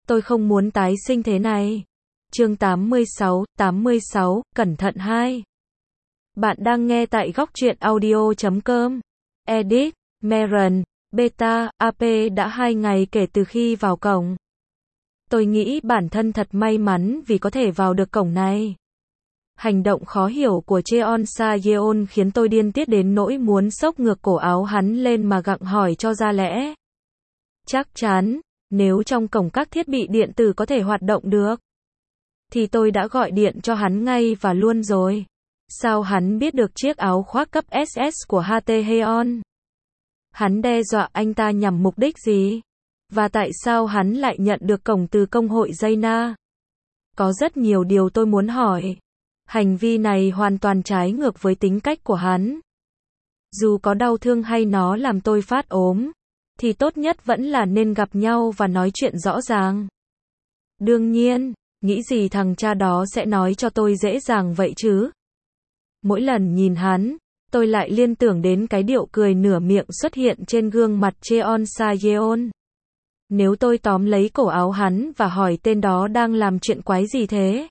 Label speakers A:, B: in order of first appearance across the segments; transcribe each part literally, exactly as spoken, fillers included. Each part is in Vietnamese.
A: Tôi không muốn tái sinh thế này. Chương tám mươi sáu, tám mươi sáu, cẩn thận hai. Bạn đang nghe tại góc truyện audio chấm com. Edit, Meren, Beta, a pê đã hai ngày kể từ khi vào cổng. Tôi nghĩ bản thân thật may mắn vì có thể vào được cổng này. Hành động khó hiểu của Cheon Sa Yeon khiến tôi điên tiết đến nỗi muốn xốc ngược cổ áo hắn lên mà gặng hỏi cho ra lẽ. Chắc chắn, nếu trong cổng các thiết bị điện tử có thể hoạt động được, thì tôi đã gọi điện cho hắn ngay và luôn rồi. Sao hắn biết được chiếc áo khoác cấp ét ét của Ha Tae-heon? Hắn đe dọa anh ta nhằm mục đích gì? Và tại sao hắn lại nhận được cổng từ công hội Jaina? Có rất nhiều điều tôi muốn hỏi. Hành vi này hoàn toàn trái ngược với tính cách của hắn. Dù có đau thương hay nó làm tôi phát ốm, thì tốt nhất vẫn là nên gặp nhau và nói chuyện rõ ràng. Đương nhiên, nghĩ gì thằng cha đó sẽ nói cho tôi dễ dàng vậy chứ? Mỗi lần nhìn hắn, tôi lại liên tưởng đến cái điệu cười nửa miệng xuất hiện trên gương mặt Cheon Sa Yeon. Nếu tôi tóm lấy cổ áo hắn và hỏi tên đó đang làm chuyện quái gì thế?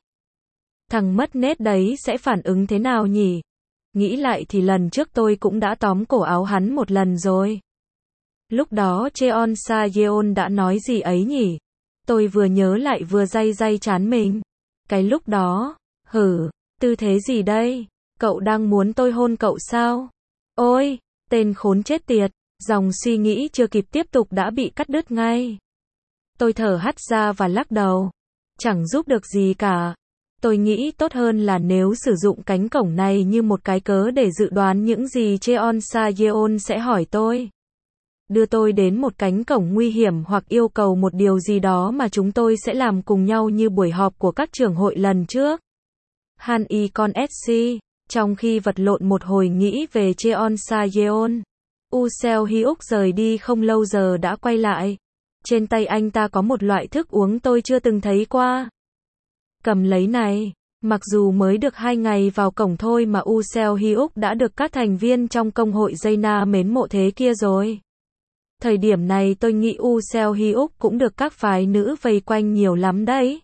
A: Thằng mất nết đấy sẽ phản ứng thế nào nhỉ? Nghĩ lại thì lần trước tôi cũng đã tóm cổ áo hắn một lần rồi. Lúc đó Cheon Sa Yeon đã nói gì ấy nhỉ? Tôi vừa nhớ lại vừa day day chán mình. Cái lúc đó, hử, tư thế gì đây? Cậu đang muốn tôi hôn cậu sao? Ôi, tên khốn chết tiệt, dòng suy nghĩ chưa kịp tiếp tục đã bị cắt đứt ngay. Tôi thở hắt ra và lắc đầu. Chẳng giúp được gì cả. Tôi nghĩ tốt hơn là nếu sử dụng cánh cổng này như một cái cớ để dự đoán những gì Cheon Sa Yeon sẽ hỏi tôi. Đưa tôi đến một cánh cổng nguy hiểm hoặc yêu cầu một điều gì đó mà chúng tôi sẽ làm cùng nhau như buổi họp của các trưởng hội lần trước. Han Y con ét xê, trong khi vật lộn một hồi nghĩ về Cheon Sa Yeon, U Seo Hyuk rời đi không lâu giờ đã quay lại. Trên tay anh ta có một loại thức uống tôi chưa từng thấy qua. Cầm lấy này. Mặc dù mới được hai ngày vào cổng thôi mà U Seo Hyuk đã được các thành viên trong công hội Jaina mến mộ thế kia rồi. Thời điểm này tôi nghĩ U Seo Hyuk cũng được các phái nữ vây quanh nhiều lắm đấy.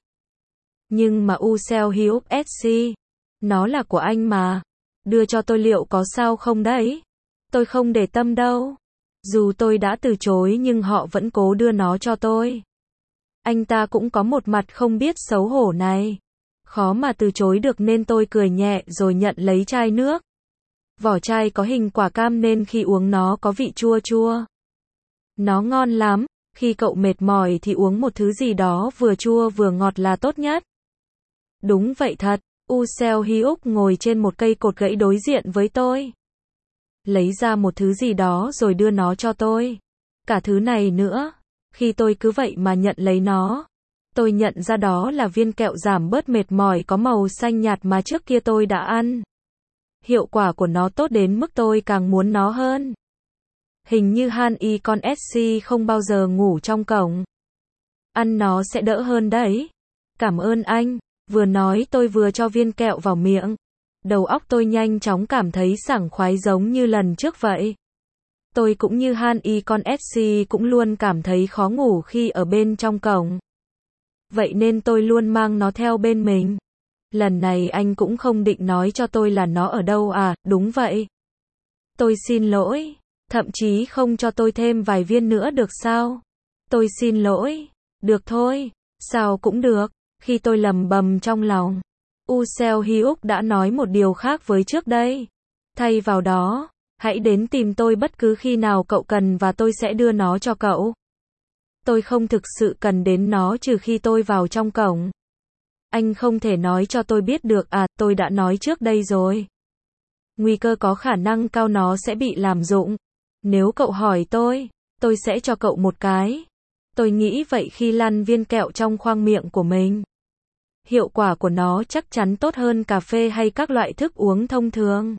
A: Nhưng mà U Seo Hyuk ét xê, nó là của anh mà. Đưa cho tôi liệu có sao không đấy? Tôi không để tâm đâu. Dù tôi đã từ chối nhưng họ vẫn cố đưa nó cho tôi. Anh ta cũng có một mặt không biết xấu hổ này. Khó mà từ chối được nên tôi cười nhẹ rồi nhận lấy chai nước. Vỏ chai có hình quả cam nên khi uống nó có vị chua chua. Nó ngon lắm, khi cậu mệt mỏi thì uống một thứ gì đó vừa chua vừa ngọt là tốt nhất. Đúng vậy thật, U Seo Hyuk ngồi trên một cây cột gãy đối diện với tôi. Lấy ra một thứ gì đó rồi đưa nó cho tôi. Cả thứ này nữa. Khi tôi cứ vậy mà nhận lấy nó, tôi nhận ra đó là viên kẹo giảm bớt mệt mỏi có màu xanh nhạt mà trước kia tôi đã ăn. Hiệu quả của nó tốt đến mức tôi càng muốn nó hơn. Hình như Han Y con ét xê không bao giờ ngủ trong cổng. Ăn nó sẽ đỡ hơn đấy. Cảm ơn anh. Vừa nói tôi vừa cho viên kẹo vào miệng. Đầu óc tôi nhanh chóng cảm thấy sảng khoái giống như lần trước vậy. Tôi cũng như Han Y con ét xê cũng luôn cảm thấy khó ngủ khi ở bên trong cổng. Vậy nên tôi luôn mang nó theo bên mình. Lần này anh cũng không định nói cho tôi là nó ở đâu à? Đúng vậy. Tôi xin lỗi. Thậm chí không cho tôi thêm vài viên nữa được sao? Tôi xin lỗi. Được thôi. Sao cũng được. Khi tôi lầm bầm trong lòng, U Seo Hyuk đã nói một điều khác với trước đây. Thay vào đó, hãy đến tìm tôi bất cứ khi nào cậu cần và tôi sẽ đưa nó cho cậu. Tôi không thực sự cần đến nó trừ khi tôi vào trong cổng. Anh không thể nói cho tôi biết được à, tôi đã nói trước đây rồi. Nguy cơ có khả năng cao nó sẽ bị làm dụng. Nếu cậu hỏi tôi, tôi sẽ cho cậu một cái. Tôi nghĩ vậy khi lăn viên kẹo trong khoang miệng của mình. Hiệu quả của nó chắc chắn tốt hơn cà phê hay các loại thức uống thông thường.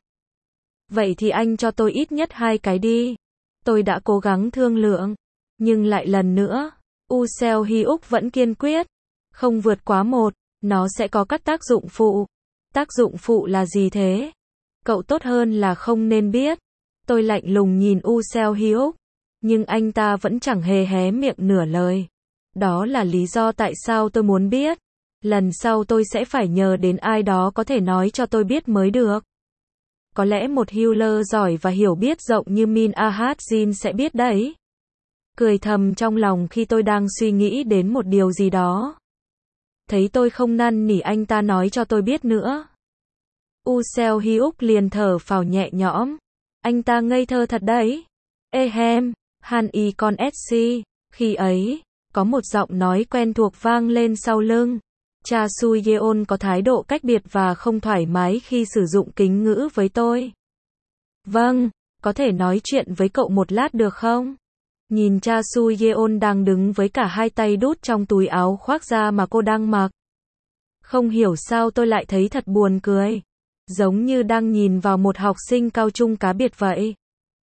A: Vậy thì anh cho tôi ít nhất hai cái đi. Tôi đã cố gắng thương lượng. Nhưng lại lần nữa, U Seo Hyuk vẫn kiên quyết. Không vượt quá một, nó sẽ có các tác dụng phụ. Tác dụng phụ là gì thế? Cậu tốt hơn là không nên biết. Tôi lạnh lùng nhìn U Seo Hyuk. Nhưng anh ta vẫn chẳng hề hé miệng nửa lời. Đó là lý do tại sao tôi muốn biết. Lần sau tôi sẽ phải nhờ đến ai đó có thể nói cho tôi biết mới được. Có lẽ một healer giỏi và hiểu biết rộng như Min Ahad Jin sẽ biết đấy. Cười thầm trong lòng khi tôi đang suy nghĩ đến một điều gì đó. Thấy tôi không năn nỉ anh ta nói cho tôi biết nữa. U Seo Hyuk liền thở phào nhẹ nhõm. Anh ta ngây thơ thật đấy. Ehem, Han Y con ét xê. Khi ấy, có một giọng nói quen thuộc vang lên sau lưng. Cha Su Yeon có thái độ cách biệt và không thoải mái khi sử dụng kính ngữ với tôi. Vâng, có thể nói chuyện với cậu một lát được không? Nhìn cha Su Yeon đang đứng với cả hai tay đút trong túi áo khoác da mà cô đang mặc. Không hiểu sao tôi lại thấy thật buồn cười. Giống như đang nhìn vào một học sinh cao trung cá biệt vậy.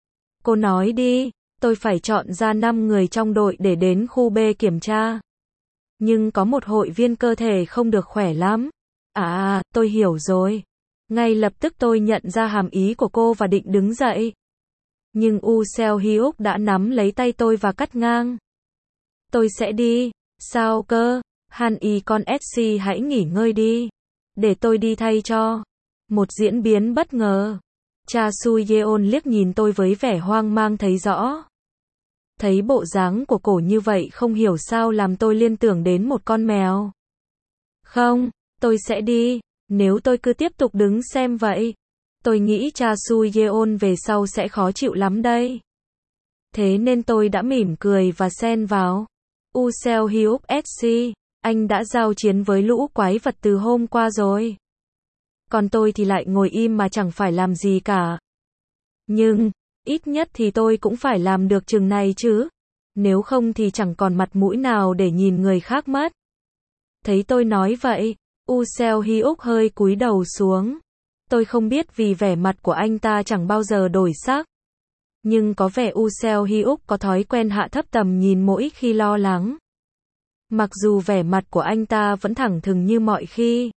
A: Cô nói đi, tôi phải chọn ra năm người trong đội để đến khu B kiểm tra. Nhưng có một hội viên cơ thể không được khỏe lắm. À, tôi hiểu rồi. Ngay lập tức tôi nhận ra hàm ý của cô và định đứng dậy. Nhưng U Seo Hyuk đã nắm lấy tay tôi và cắt ngang. Tôi sẽ đi. Sao cơ? Han Y con ét xê hãy nghỉ ngơi đi. Để tôi đi thay cho. Một diễn biến bất ngờ. Cha Su Yeon liếc nhìn tôi với vẻ hoang mang thấy rõ. Thấy bộ dáng của cổ như vậy không hiểu sao làm tôi liên tưởng đến một con mèo. Không, tôi sẽ đi. Nếu tôi cứ tiếp tục đứng xem vậy, tôi nghĩ cha Su Yeon về sau sẽ khó chịu lắm đây. Thế nên tôi đã mỉm cười và xen vào. U Seo Hyuk ét xê, anh đã giao chiến với lũ quái vật từ hôm qua rồi. Còn tôi thì lại ngồi im mà chẳng phải làm gì cả. Nhưng, ít nhất thì tôi cũng phải làm được chừng này chứ. Nếu không thì chẳng còn mặt mũi nào để nhìn người khác mất. Thấy tôi nói vậy, U Seo Hyuk hơi cúi đầu xuống. Tôi không biết vì vẻ mặt của anh ta chẳng bao giờ đổi sắc. Nhưng có vẻ U Seo Hyuk có thói quen hạ thấp tầm nhìn mỗi khi lo lắng. Mặc dù vẻ mặt của anh ta vẫn thẳng thừng như mọi khi.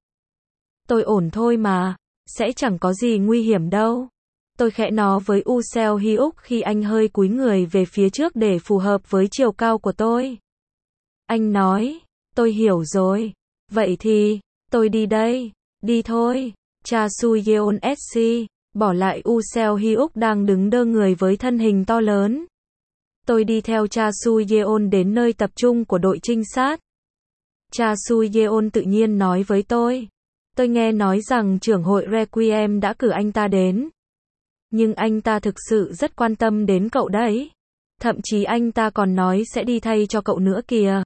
A: Tôi ổn thôi mà, sẽ chẳng có gì nguy hiểm đâu. Tôi khẽ nói với U Seo Hyuk khi anh hơi cúi người về phía trước để phù hợp với chiều cao của tôi. Anh nói, tôi hiểu rồi. Vậy thì, tôi đi đây. Đi thôi. Cha Su Yeon ét xê, bỏ lại U Seo Hyuk đang đứng đơ người với thân hình to lớn. Tôi đi theo cha Su Yeon đến nơi tập trung của đội trinh sát. Cha Su Yeon tự nhiên nói với tôi. Tôi nghe nói rằng trưởng hội Requiem đã cử anh ta đến. Nhưng anh ta thực sự rất quan tâm đến cậu đấy. Thậm chí anh ta còn nói sẽ đi thay cho cậu nữa kìa.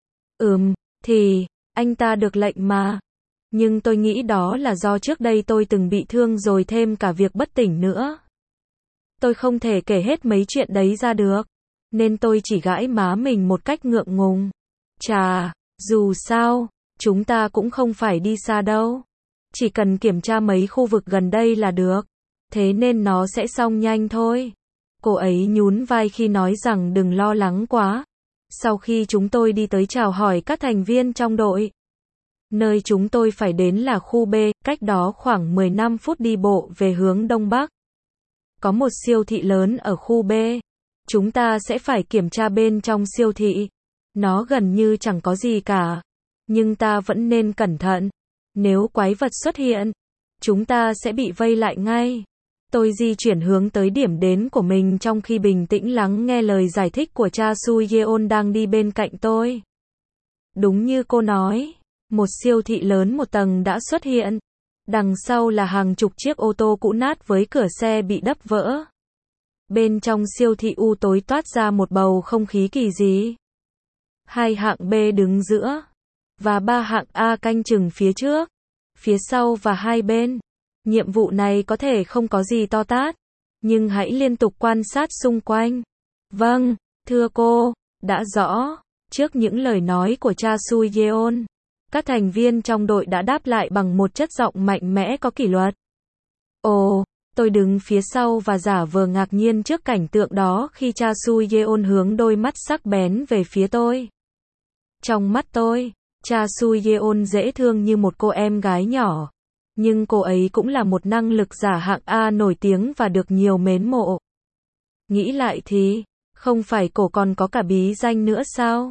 A: Ừm, thì, anh ta được lệnh mà. Nhưng tôi nghĩ đó là do trước đây tôi từng bị thương rồi thêm cả việc bất tỉnh nữa. Tôi không thể kể hết mấy chuyện đấy ra được. Nên tôi chỉ gãi má mình một cách ngượng ngùng. Chà, dù sao, chúng ta cũng không phải đi xa đâu. Chỉ cần kiểm tra mấy khu vực gần đây là được. Thế nên nó sẽ xong nhanh thôi. Cô ấy nhún vai khi nói rằng đừng lo lắng quá. Sau khi chúng tôi đi tới chào hỏi các thành viên trong đội. Nơi chúng tôi phải đến là khu B, cách đó khoảng mười lăm phút đi bộ về hướng đông bắc. Có một siêu thị lớn ở khu B. Chúng ta sẽ phải kiểm tra bên trong siêu thị. Nó gần như chẳng có gì cả. Nhưng ta vẫn nên cẩn thận. Nếu quái vật xuất hiện, chúng ta sẽ bị vây lại ngay. Tôi di chuyển hướng tới điểm đến của mình trong khi bình tĩnh lắng nghe lời giải thích của cha Su Yeon đang đi bên cạnh tôi. Đúng như cô nói, một siêu thị lớn một tầng đã xuất hiện. Đằng sau là hàng chục chiếc ô tô cũ nát với cửa xe bị đập vỡ. Bên trong siêu thị u tối toát ra một bầu không khí kỳ dị. Hai hạng B đứng giữa, và ba hạng A canh chừng phía trước, phía sau và hai bên. Nhiệm vụ này có thể không có gì to tát, nhưng hãy liên tục quan sát xung quanh. Vâng, thưa cô, đã rõ. Trước những lời nói của cha Su Yeon, các thành viên trong đội đã đáp lại bằng một chất giọng mạnh mẽ có kỷ luật. Ồ, tôi đứng phía sau và giả vờ ngạc nhiên trước cảnh tượng đó khi cha Su Yeon hướng đôi mắt sắc bén về phía tôi. Trong mắt tôi, cha Su Yeon dễ thương như một cô em gái nhỏ. Nhưng cô ấy cũng là một năng lực giả hạng A nổi tiếng và được nhiều mến mộ. Nghĩ lại thì, không phải cổ còn có cả bí danh nữa sao?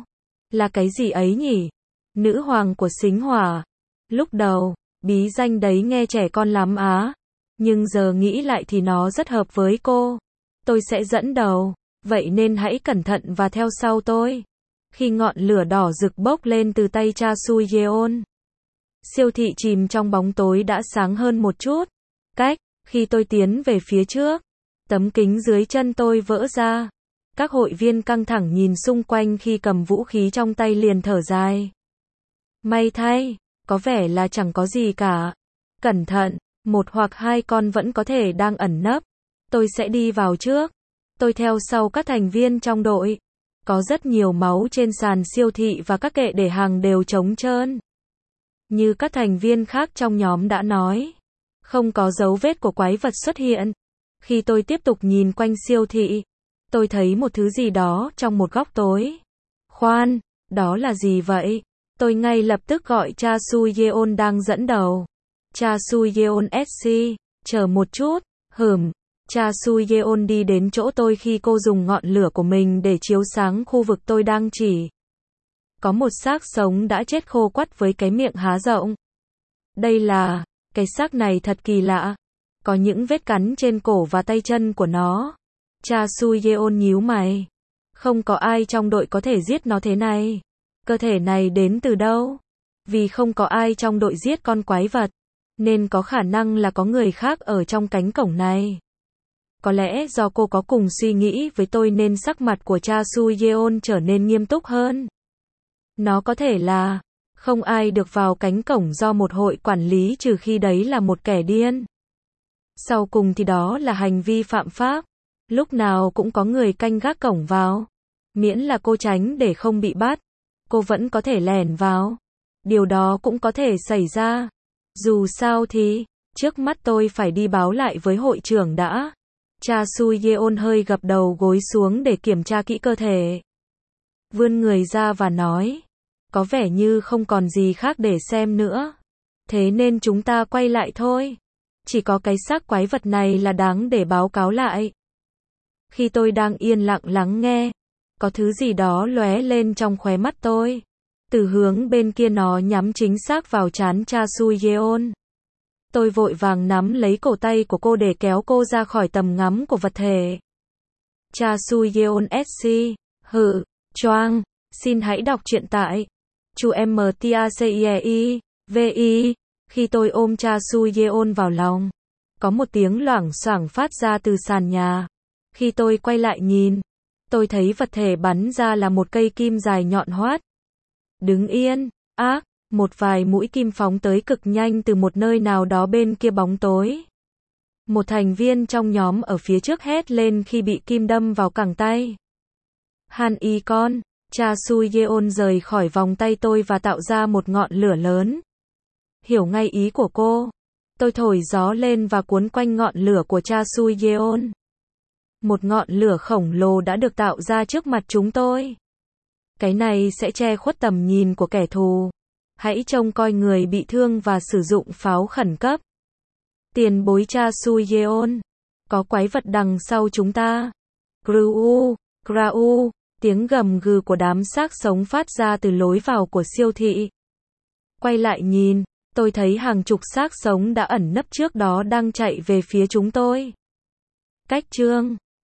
A: Là cái gì ấy nhỉ? Nữ hoàng của xính hỏa. Lúc đầu, bí danh đấy nghe trẻ con lắm á. Nhưng giờ nghĩ lại thì nó rất hợp với cô. Tôi sẽ dẫn đầu. Vậy nên hãy cẩn thận và theo sau tôi. Khi ngọn lửa đỏ rực bốc lên từ tay Cha Soo Yeon, siêu thị chìm trong bóng tối đã sáng hơn một chút. Cách, khi tôi tiến về phía trước, tấm kính dưới chân tôi vỡ ra. Các hội viên căng thẳng nhìn xung quanh khi cầm vũ khí trong tay liền thở dài. May thay, có vẻ là chẳng có gì cả. Cẩn thận, một hoặc hai con vẫn có thể đang ẩn nấp. Tôi sẽ đi vào trước. Tôi theo sau các thành viên trong đội. Có rất nhiều máu trên sàn siêu thị và các kệ để hàng đều trống trơn. Như các thành viên khác trong nhóm đã nói, không có dấu vết của quái vật xuất hiện. Khi tôi tiếp tục nhìn quanh siêu thị, tôi thấy một thứ gì đó trong một góc tối. Khoan, đó là gì vậy? Tôi ngay lập tức gọi Cha Soo Yeon đang dẫn đầu. Cha Soo Yeon ét xê, chờ một chút, hửm. Cha Soo Yeon đi đến chỗ tôi khi cô dùng ngọn lửa của mình để chiếu sáng khu vực tôi đang chỉ. Có một xác sống đã chết khô quắt với cái miệng há rộng. Đây là, cái xác này thật kỳ lạ. Có những vết cắn trên cổ và tay chân của nó. Cha Soo Yeon nhíu mày. Không có ai trong đội có thể giết nó thế này. Cơ thể này đến từ đâu? Vì không có ai trong đội giết con quái vật, nên có khả năng là có người khác ở trong cánh cổng này. Có lẽ do cô có cùng suy nghĩ với tôi nên sắc mặt của Cha Soo Yeon trở nên nghiêm túc hơn. Nó có thể là, không ai được vào cánh cổng do một hội quản lý trừ khi đấy là một kẻ điên. Sau cùng thì đó là hành vi phạm pháp. Lúc nào cũng có người canh gác cổng vào. Miễn là cô tránh để không bị bắt, cô vẫn có thể lẻn vào. Điều đó cũng có thể xảy ra. Dù sao thì, trước mắt tôi phải đi báo lại với hội trưởng đã. Cha Soo Yeon hơi gập đầu gối xuống để kiểm tra kỹ cơ thể. Vươn người ra và nói, có vẻ như không còn gì khác để xem nữa. Thế nên chúng ta quay lại thôi. Chỉ có cái xác quái vật này là đáng để báo cáo lại. Khi tôi đang yên lặng lắng nghe, có thứ gì đó lóe lên trong khóe mắt tôi. Từ hướng bên kia nó nhắm chính xác vào trán Cha Soo Yeon. Tôi vội vàng nắm lấy cổ tay của cô để kéo cô ra khỏi tầm ngắm của vật thể. Cha Soo Yeon ét xê, hự, choang, xin hãy đọc truyện tại chu em tê a xê i e i, vê i. Khi tôi ôm Cha Soo Yeon vào lòng, có một tiếng loảng xoảng phát ra từ sàn nhà. Khi tôi quay lại nhìn, tôi thấy vật thể bắn ra là một cây kim dài nhọn hoắt. Đứng yên, ác, một vài mũi kim phóng tới cực nhanh từ một nơi nào đó bên kia bóng tối. Một thành viên trong nhóm ở phía trước hét lên khi bị kim đâm vào cẳng tay. Han y con, Cha Soo Yeon rời khỏi vòng tay tôi và tạo ra một ngọn lửa lớn. Hiểu ngay ý của cô. Tôi thổi gió lên và cuốn quanh ngọn lửa của Cha Soo Yeon. Một ngọn lửa khổng lồ đã được tạo ra trước mặt chúng tôi. Cái này sẽ che khuất tầm nhìn của kẻ thù. Hãy trông coi người bị thương và sử dụng pháo khẩn cấp. Tiền bối Cha Soo Yeon. Có quái vật đằng sau chúng ta. Gruu, grau, tiếng gầm gừ của đám xác sống phát ra từ lối vào của siêu thị. Quay lại nhìn, tôi thấy hàng chục xác sống đã ẩn nấp trước đó đang chạy về phía chúng tôi. Cách chương